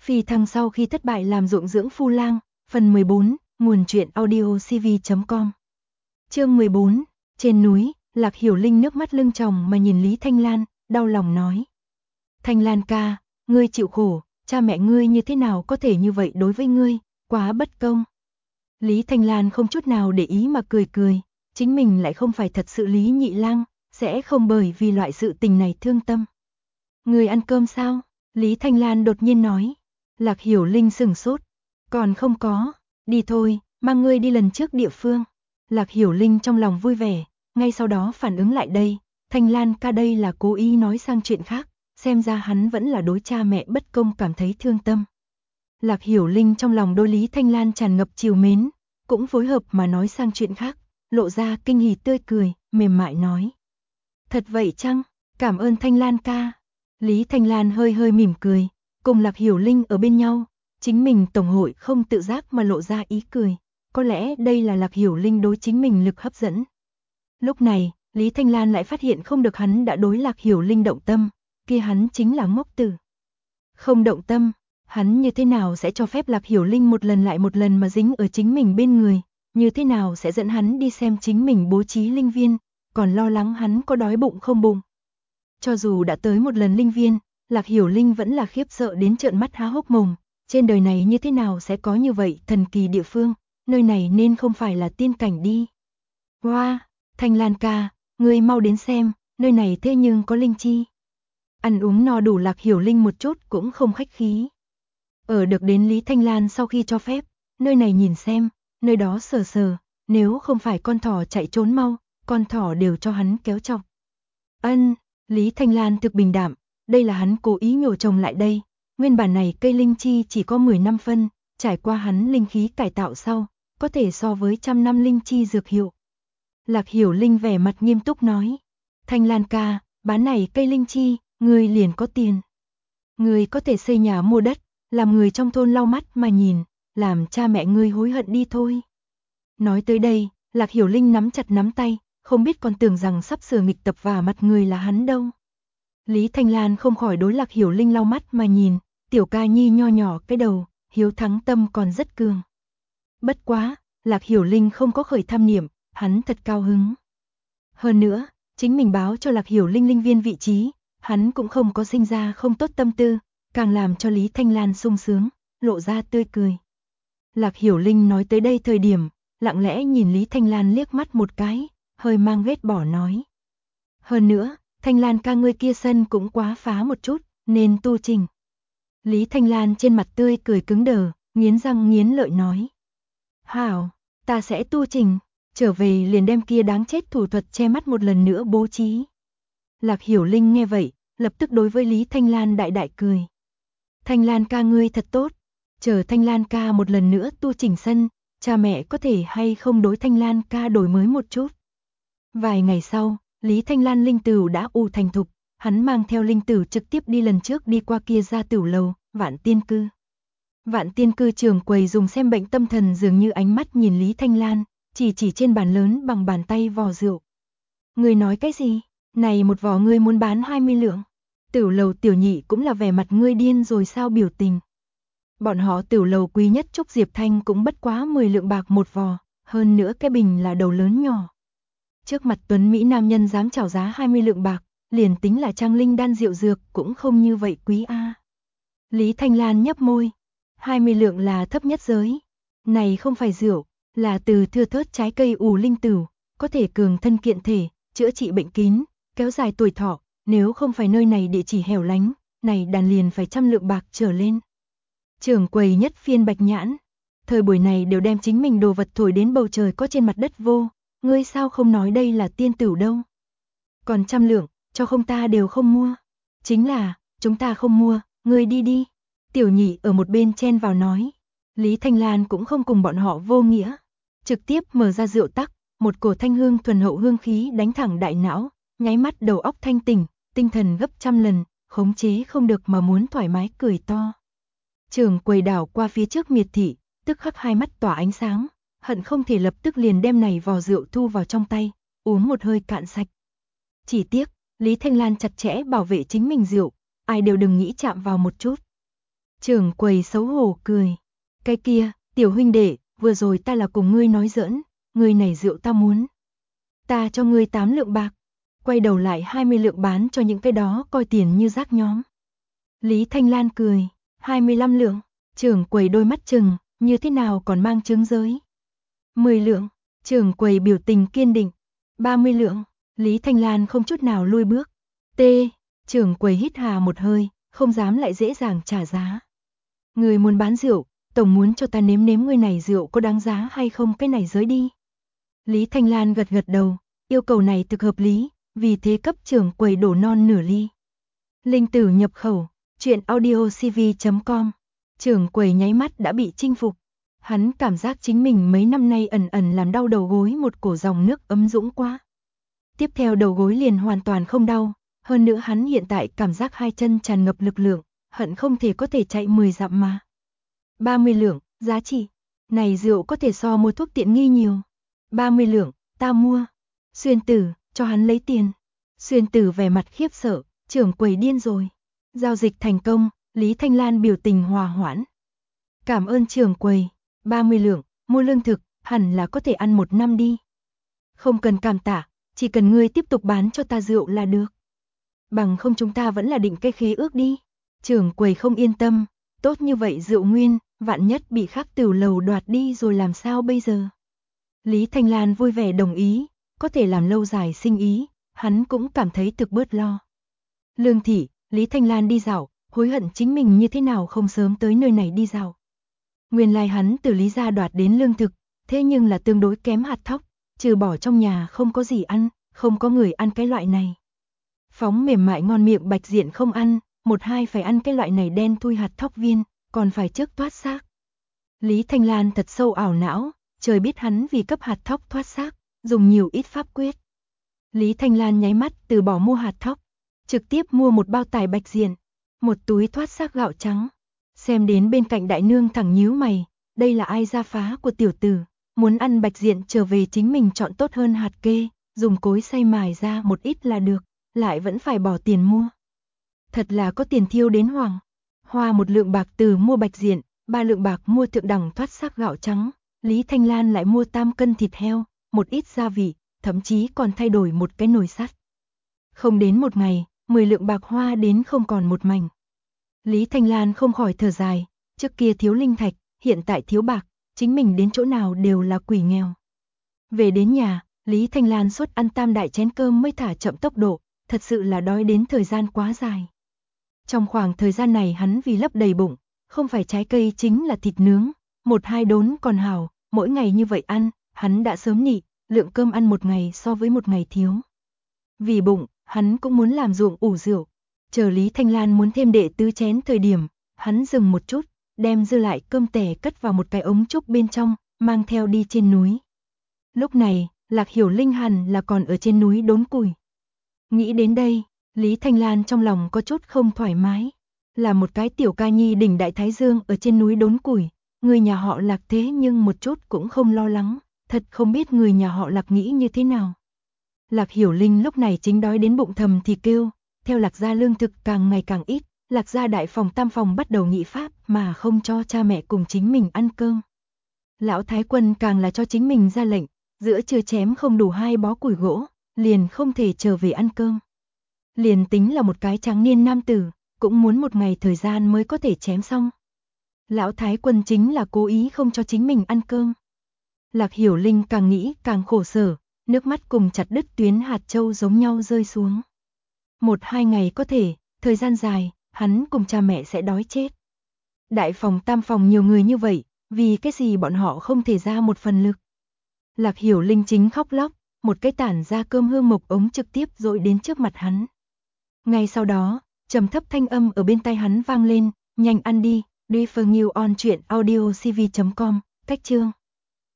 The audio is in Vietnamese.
Phi thăng sau khi thất bại làm ruộng dưỡng phu lang, phần 14, nguồn truyện audio cv.com. Chương 14, trên núi, Lạc Hiểu Linh nước mắt lưng tròng mà nhìn Lý Thanh Lan, đau lòng nói. Thanh Lan ca, ngươi chịu khổ, cha mẹ ngươi như thế nào có thể như vậy đối với ngươi, quá bất công. Lý Thanh Lan không chút nào để ý mà cười cười, chính mình lại không phải thật sự Lý Nhị Lang, sẽ không bởi vì loại sự tình này thương tâm. Ngươi ăn cơm sao? Lý Thanh Lan đột nhiên nói. Lạc Hiểu Linh sửng sốt. Còn không có, đi thôi, mang ngươi đi lần trước địa phương. Lạc Hiểu Linh trong lòng vui vẻ, ngay sau đó phản ứng lại đây, Thanh Lan ca đây là cố ý nói sang chuyện khác, xem ra hắn vẫn là đối cha mẹ bất công cảm thấy thương tâm. Lạc Hiểu Linh trong lòng đối Lý Thanh Lan tràn ngập trìu mến, cũng phối hợp mà nói sang chuyện khác, lộ ra kinh hỉ tươi cười, mềm mại nói. Thật vậy chăng? Cảm ơn Thanh Lan ca. Lý Thanh Lan hơi hơi mỉm cười, cùng Lạc Hiểu Linh ở bên nhau, chính mình tổng hội không tự giác mà lộ ra ý cười, có lẽ đây là Lạc Hiểu Linh đối chính mình lực hấp dẫn. Lúc này, Lý Thanh Lan lại phát hiện không được hắn đã đối Lạc Hiểu Linh động tâm, kia hắn chính là ngốc tử. Không động tâm, hắn như thế nào sẽ cho phép Lạc Hiểu Linh một lần lại một lần mà dính ở chính mình bên người, như thế nào sẽ dẫn hắn đi xem chính mình bố trí linh viên, còn lo lắng hắn có đói bụng không bụng. Cho dù đã tới một lần linh viên, Lạc Hiểu Linh vẫn là khiếp sợ đến trợn mắt há hốc mồm, trên đời này như thế nào sẽ có như vậy thần kỳ địa phương, nơi này nên không phải là tiên cảnh đi. Wow, Thanh Lan ca, ngươi mau đến xem, nơi này thế nhưng có linh chi. Ăn uống no đủ Lạc Hiểu Linh một chút cũng không khách khí. Ở được đến Lý Thanh Lan sau khi cho phép, nơi này nhìn xem, nơi đó sờ sờ, nếu không phải con thỏ chạy trốn mau, con thỏ đều cho hắn kéo chọc. Ân, Lý Thanh Lan thực bình đạm, đây là hắn cố ý nhổ trồng lại đây, nguyên bản này cây linh chi chỉ có 10 năm phân, trải qua hắn linh khí cải tạo sau, có thể so với 100 năm linh chi dược hiệu. Lạc Hiểu Linh vẻ mặt nghiêm túc nói, Thanh Lan ca, bán này cây linh chi, ngươi liền có tiền. Ngươi có thể xây nhà mua đất, làm người trong thôn lau mắt mà nhìn, làm cha mẹ ngươi hối hận đi thôi. Nói tới đây, Lạc Hiểu Linh nắm chặt nắm tay, không biết còn tưởng rằng sắp sửa nghịch tập vào mặt người là hắn đâu. Lý Thanh Lan không khỏi đối Lạc Hiểu Linh lau mắt mà nhìn, tiểu ca nhi nho nhỏ cái đầu, hiếu thắng tâm còn rất cường. Bất quá, Lạc Hiểu Linh không có khởi tham niệm, hắn thật cao hứng. Hơn nữa, chính mình báo cho Lạc Hiểu Linh linh viên vị trí, hắn cũng không có sinh ra không tốt tâm tư, càng làm cho Lý Thanh Lan sung sướng, lộ ra tươi cười. Lạc Hiểu Linh nói tới đây thời điểm, lặng lẽ nhìn Lý Thanh Lan liếc mắt một cái, hơi mang ghét bỏ nói. Hơn nữa, Thanh Lan ca ngươi kia sân cũng quá phá một chút, nên tu chỉnh. Lý Thanh Lan trên mặt tươi cười cứng đờ, nghiến răng nghiến lợi nói. Hảo, ta sẽ tu chỉnh, trở về liền đem kia đáng chết thủ thuật che mắt một lần nữa bố trí. Lạc Hiểu Linh nghe vậy, lập tức đối với Lý Thanh Lan đại đại cười. Thanh Lan ca ngươi thật tốt, chờ Thanh Lan ca một lần nữa tu chỉnh sân, cha mẹ có thể hay không đối Thanh Lan ca đổi mới một chút. Vài ngày sau, Lý Thanh Lan linh tửu đã u thành thục, hắn mang theo linh tửu trực tiếp đi lần trước đi qua kia ra tửu lầu, Vạn Tiên Cư. Vạn Tiên Cư trưởng quầy dùng xem bệnh tâm thần dường như ánh mắt nhìn Lý Thanh Lan, chỉ trên bàn lớn bằng bàn tay vò rượu. Ngươi nói cái gì? Này một vò ngươi muốn bán 20 lượng. Tửu lầu tiểu nhị cũng là vẻ mặt ngươi điên rồi sao biểu tình. Bọn họ tửu lầu quý nhất Trúc Diệp Thanh cũng bất quá 10 lượng bạc một vò, hơn nữa cái bình là đầu lớn nhỏ. Trước mặt tuấn Mỹ nam nhân dám chào giá 20 lượng bạc, liền tính là trang linh đan rượu dược cũng không như vậy quý a. Lý Thanh Lan nhấp môi, 20 lượng là thấp nhất giới. Này không phải rượu, là từ thưa thớt trái cây ủ linh tửu, có thể cường thân kiện thể, chữa trị bệnh kín, kéo dài tuổi thọ, nếu không phải nơi này địa chỉ hẻo lánh, này đàn liền phải 100 lượng bạc trở lên. Trưởng quầy nhất phiên bạch nhãn, thời buổi này đều đem chính mình đồ vật thổi đến bầu trời có trên mặt đất vô, ngươi sao không nói đây là tiên tửu đâu. Còn 100 lượng, cho không ta đều không mua. Chính là, chúng ta không mua, ngươi đi đi. Tiểu nhị ở một bên chen vào nói. Lý Thanh Lan cũng không cùng bọn họ vô nghĩa. Trực tiếp mở ra rượu tắc, một cổ thanh hương thuần hậu hương khí đánh thẳng đại não, nháy mắt đầu óc thanh tỉnh, tinh thần gấp 100 lần, khống chế không được mà muốn thoải mái cười to. Trưởng quầy đảo qua phía trước miệt thị, tức khắc hai mắt tỏa ánh sáng, hận không thể lập tức liền đem này vò rượu thu vào trong tay, uống một hơi cạn sạch. Chỉ tiếc, Lý Thanh Lan chặt chẽ bảo vệ chính mình rượu, ai đều đừng nghĩ chạm vào một chút. Trưởng quầy xấu hổ cười. Cái kia, tiểu huynh đệ, vừa rồi ta là cùng ngươi nói giỡn, ngươi này rượu ta muốn. Ta cho ngươi 8 lượng bạc. Quay đầu lại 20 lượng bán cho những cái đó coi tiền như rác nhóm. Lý Thanh Lan cười, 25 lượng, trưởng quầy đôi mắt trừng, như thế nào còn mang chứng giới. 10 lượng, trưởng quầy biểu tình kiên định, 30 lượng, Lý Thanh Lan không chút nào lui bước. T, trưởng quầy hít hà một hơi, không dám lại dễ dàng trả giá. Người muốn bán rượu, tổng muốn cho ta nếm nếm người này rượu có đáng giá hay không, cái này giới đi. Lý Thanh Lan gật gật đầu, yêu cầu này thực hợp lý, vì thế cấp trưởng quầy đổ non nửa ly. Linh tử nhập khẩu, truyện audio cv.com. Trưởng quầy nháy mắt đã bị chinh phục. Hắn cảm giác chính mình mấy năm nay ẩn ẩn làm đau đầu gối một cổ dòng nước ấm dũng quá. Tiếp theo đầu gối liền hoàn toàn không đau, hơn nữa hắn hiện tại cảm giác hai chân tràn ngập lực lượng, hận không thể có thể chạy 10 dặm mà. 30 lượng, giá trị. Này rượu có thể so mua thuốc tiện nghi nhiều. 30 lượng, ta mua. Xuyên Tử, cho hắn lấy tiền. Xuyên Tử vẻ mặt khiếp sợ, trưởng quầy điên rồi. Giao dịch thành công, Lý Thanh Lan biểu tình hòa hoãn. Cảm ơn trưởng quầy, 30 lượng, mua lương thực, hẳn là có thể ăn 1 năm đi. Không cần cảm tạ, chỉ cần ngươi tiếp tục bán cho ta rượu là được. Bằng không chúng ta vẫn là định cái khế ước đi. Trưởng quầy không yên tâm, tốt như vậy rượu nguyên, vạn nhất bị khác tửu lầu đoạt đi rồi làm sao bây giờ. Lý Thanh Lan vui vẻ đồng ý, có thể làm lâu dài sinh ý, hắn cũng cảm thấy thực bớt lo. Lương thị, Lý Thanh Lan đi dạo, hối hận chính mình như thế nào không sớm tới nơi này đi dạo. Nguyên lai hắn từ Lý gia đoạt đến lương thực, thế nhưng là tương đối kém hạt thóc, trừ bỏ trong nhà không có gì ăn, không có người ăn cái loại này. Phóng mềm mại ngon miệng bạch diện không ăn, một hai phải ăn cái loại này đen thui hạt thóc viên, còn phải trước thoát xác. Lý Thanh Lan thật sâu ảo não, trời biết hắn vì cấp hạt thóc thoát xác, dùng nhiều ít pháp quyết. Lý Thanh Lan nháy mắt từ bỏ mua hạt thóc, trực tiếp mua một bao tải bạch diện, một túi thoát xác gạo trắng. Xem đến bên cạnh đại nương thẳng nhíu mày, đây là ai ra phá của tiểu tử, muốn ăn bạch diện trở về chính mình chọn tốt hơn hạt kê, dùng cối xay mài ra một ít là được, lại vẫn phải bỏ tiền mua. Thật là có tiền thiêu đến hoảng. Hoa 1 lượng bạc từ mua bạch diện, 3 lượng bạc mua thượng đẳng thoát xác gạo trắng, Lý Thanh Lan lại mua 8 cân thịt heo, một ít gia vị, thậm chí còn thay đổi một cái nồi sắt. Không đến một ngày, 10 lượng bạc hoa đến không còn một mảnh. Lý Thanh Lan không khỏi thở dài, trước kia thiếu linh thạch, hiện tại thiếu bạc, chính mình đến chỗ nào đều là quỷ nghèo. Về đến nhà, Lý Thanh Lan suốt ăn 3 đại chén cơm mới thả chậm tốc độ, thật sự là đói đến thời gian quá dài. Trong khoảng thời gian này hắn vì lấp đầy bụng, không phải trái cây chính là thịt nướng, 1-2 đốn còn hảo, mỗi ngày như vậy ăn, hắn đã sớm nị, lượng cơm ăn một ngày so với một ngày thiếu. Vì bụng, hắn cũng muốn làm ruộng ủ rượu. Chờ Lý Thanh Lan muốn thêm đệ tứ chén thời điểm, hắn dừng một chút, đem dư lại cơm tẻ cất vào một cái ống trúc bên trong, mang theo đi trên núi. Lúc này, Lạc Hiểu Linh hẳn là còn ở trên núi đốn củi. Nghĩ đến đây, Lý Thanh Lan trong lòng có chút không thoải mái. Là một cái tiểu ca nhi đỉnh đại thái dương ở trên núi đốn củi, người nhà họ Lạc thế nhưng một chút cũng không lo lắng, thật không biết người nhà họ Lạc nghĩ như thế nào. Lạc Hiểu Linh lúc này chính đói đến bụng thầm thì kêu, theo Lạc gia lương thực càng ngày càng ít, Lạc gia đại phòng tam phòng bắt đầu nghị pháp mà không cho cha mẹ cùng chính mình ăn cơm. Lão Thái Quân càng là cho chính mình ra lệnh, giữa trưa chém không đủ 2 bó củi gỗ, liền không thể trở về ăn cơm. Liền tính là một cái tráng niên nam tử, cũng muốn một ngày thời gian mới có thể chém xong. Lão Thái Quân chính là cố ý không cho chính mình ăn cơm. Lạc Hiểu Linh càng nghĩ càng khổ sở, nước mắt cùng chặt đứt tuyến hạt châu giống nhau rơi xuống. 1-2 ngày có thể, thời gian dài, hắn cùng cha mẹ sẽ đói chết. Đại phòng tam phòng nhiều người như vậy, vì cái gì bọn họ không thể ra một phần lực. Lạc Hiểu Linh chính khóc lóc, một cái tản ra cơm hương mộc ống trực tiếp dội đến trước mặt hắn. Ngay sau đó, trầm thấp thanh âm ở bên tai hắn vang lên, nhanh ăn đi, Refer New on truyện audio cv.com, cách chương.